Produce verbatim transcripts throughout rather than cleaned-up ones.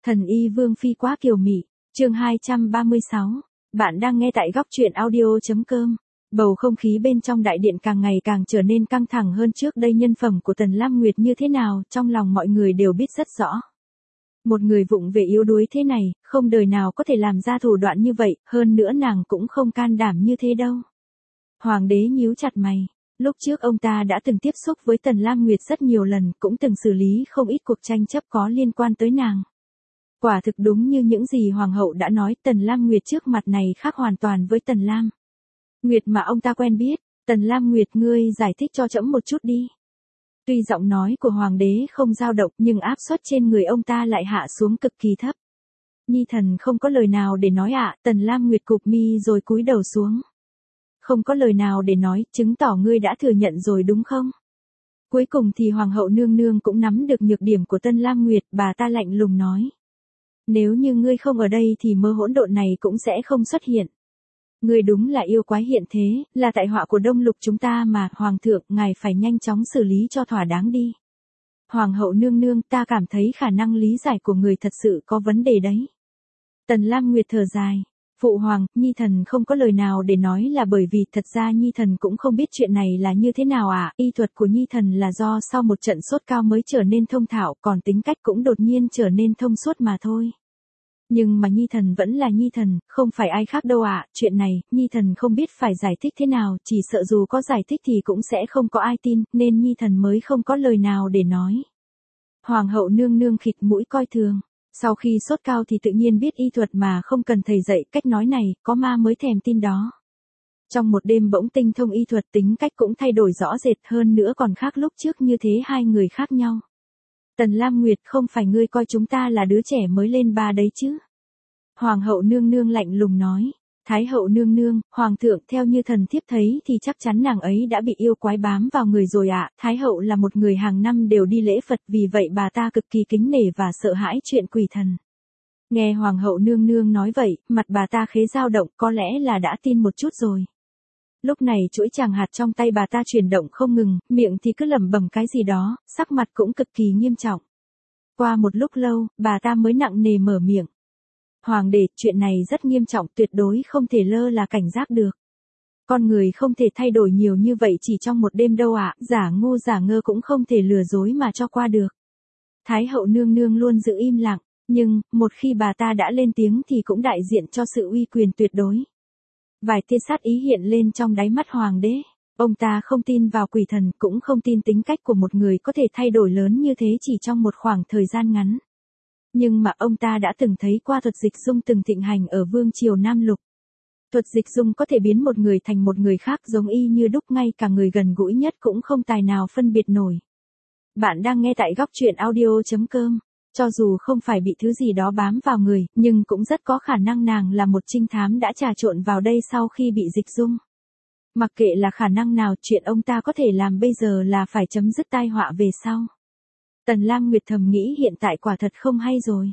Thần y Vương Phi quá kiều mị, chương hai trăm ba mươi sáu. Bạn đang nghe tại góc truyện audio.com. Bầu không khí bên trong đại điện càng ngày càng trở nên căng thẳng hơn trước đây. Nhân phẩm của Tần Lam Nguyệt như thế nào, trong lòng mọi người đều biết rất rõ. Một người vụng về yếu đuối thế này, không đời nào có thể làm ra thủ đoạn như vậy, hơn nữa nàng cũng không can đảm như thế đâu. Hoàng đế nhíu chặt mày. Lúc trước ông ta đã từng tiếp xúc với Tần Lam Nguyệt rất nhiều lần, cũng từng xử lý không ít cuộc tranh chấp có liên quan tới nàng. Quả thực đúng như những gì Hoàng hậu đã nói, Tần Lam Nguyệt trước mặt này khác hoàn toàn với Tần Lam Nguyệt mà ông ta quen biết. Tần Lam Nguyệt, ngươi giải thích cho trẫm một chút đi. Tuy giọng nói của Hoàng đế không dao động, nhưng áp suất trên người ông ta lại hạ xuống cực kỳ thấp. Nhi thần không có lời nào để nói ạ. À, Tần Lam Nguyệt cụp mi rồi cúi đầu xuống. Không có lời nào để nói, chứng tỏ ngươi đã thừa nhận rồi đúng không? Cuối cùng thì Hoàng hậu nương nương cũng nắm được nhược điểm của Tần Lam Nguyệt, bà ta lạnh lùng nói. Nếu như ngươi không ở đây thì mơ hỗn độn này cũng sẽ không xuất hiện. Ngươi đúng là yêu quái hiện thế, là tại họa của Đông Lục chúng ta mà, Hoàng thượng, ngài phải nhanh chóng xử lý cho thỏa đáng đi. Hoàng hậu nương nương, ta cảm thấy khả năng lý giải của người thật sự có vấn đề đấy. Tần Lam Nguyệt thở dài. Phụ hoàng, Nhi thần không có lời nào để nói là bởi vì thật ra Nhi thần cũng không biết chuyện này là như thế nào ạ. À. Y thuật của Nhi thần là do sau một trận sốt cao mới trở nên thông thạo, còn tính cách cũng đột nhiên trở nên thông suốt mà thôi. Nhưng mà Nhi thần vẫn là Nhi thần, không phải ai khác đâu ạ. À. Chuyện này, Nhi thần không biết phải giải thích thế nào, chỉ sợ dù có giải thích thì cũng sẽ không có ai tin, nên Nhi thần mới không có lời nào để nói. Hoàng hậu nương nương khịt mũi coi thường. Sau khi sốt cao thì tự nhiên biết y thuật mà không cần thầy dạy, cách nói này, có ma mới thèm tin đó. Trong một đêm bỗng tinh thông y thuật, tính cách cũng thay đổi rõ rệt, hơn nữa còn khác lúc trước như thế, hai người khác nhau. Tần Lam Nguyệt, không phải ngươi coi chúng ta là đứa trẻ mới lên ba đấy chứ? Hoàng hậu nương nương lạnh lùng nói. Thái hậu nương nương, Hoàng thượng, theo như thần thiếp thấy thì chắc chắn nàng ấy đã bị yêu quái bám vào người rồi ạ. À. Thái hậu là một người hàng năm đều đi lễ Phật, vì vậy bà ta cực kỳ kính nể và sợ hãi chuyện quỷ thần. Nghe Hoàng hậu nương nương nói vậy, mặt bà ta khế dao động, có lẽ là đã tin một chút rồi. Lúc này chuỗi tràng hạt trong tay bà ta chuyển động không ngừng, miệng thì cứ lẩm bẩm cái gì đó, sắc mặt cũng cực kỳ nghiêm trọng. Qua một lúc lâu, bà ta mới nặng nề mở miệng. Hoàng đế, chuyện này rất nghiêm trọng, tuyệt đối không thể lơ là cảnh giác được. Con người không thể thay đổi nhiều như vậy chỉ trong một đêm đâu ạ, à, giả ngu giả ngơ cũng không thể lừa dối mà cho qua được. Thái hậu nương nương luôn giữ im lặng, nhưng, một khi bà ta đã lên tiếng thì cũng đại diện cho sự uy quyền tuyệt đối. Vài tia sát ý hiện lên trong đáy mắt hoàng đế. Ông ta không tin vào quỷ thần, cũng không tin tính cách của một người có thể thay đổi lớn như thế chỉ trong một khoảng thời gian ngắn. Nhưng mà ông ta đã từng thấy qua thuật dịch dung từng thịnh hành ở vương triều Nam Lục. Thuật dịch dung có thể biến một người thành một người khác giống y như đúc, ngay cả người gần gũi nhất cũng không tài nào phân biệt nổi. Bạn đang nghe tại góc truyện audio.com. Cho dù không phải bị thứ gì đó bám vào người, nhưng cũng rất có khả năng nàng là một trinh thám đã trà trộn vào đây sau khi bị dịch dung. Mặc kệ là khả năng nào, chuyện ông ta có thể làm bây giờ là phải chấm dứt tai họa về sau. Tần Lam Nguyệt thầm nghĩ hiện tại quả thật không hay rồi.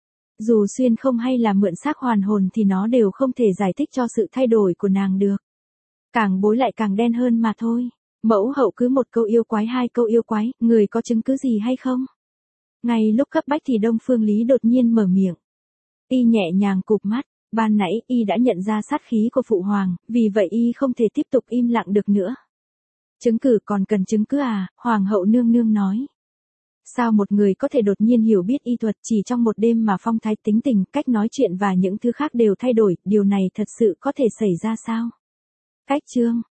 Dù xuyên không hay là mượn xác hoàn hồn thì nó đều không thể giải thích cho sự thay đổi của nàng được. Càng bối lại càng đen hơn mà thôi. Mẫu hậu cứ một câu yêu quái hai câu yêu quái, người có chứng cứ gì hay không? Ngay lúc cấp bách thì Đông Phương Lý đột nhiên mở miệng. Y nhẹ nhàng cụp mắt, ban nãy y đã nhận ra sát khí của phụ hoàng, vì vậy y không thể tiếp tục im lặng được nữa. Chứng cứ, còn cần chứng cứ à? Hoàng hậu nương nương nói. Sao một người có thể đột nhiên hiểu biết y thuật chỉ trong một đêm mà phong thái, tính tình, cách nói chuyện và những thứ khác đều thay đổi, điều này thật sự có thể xảy ra sao? Cách chương,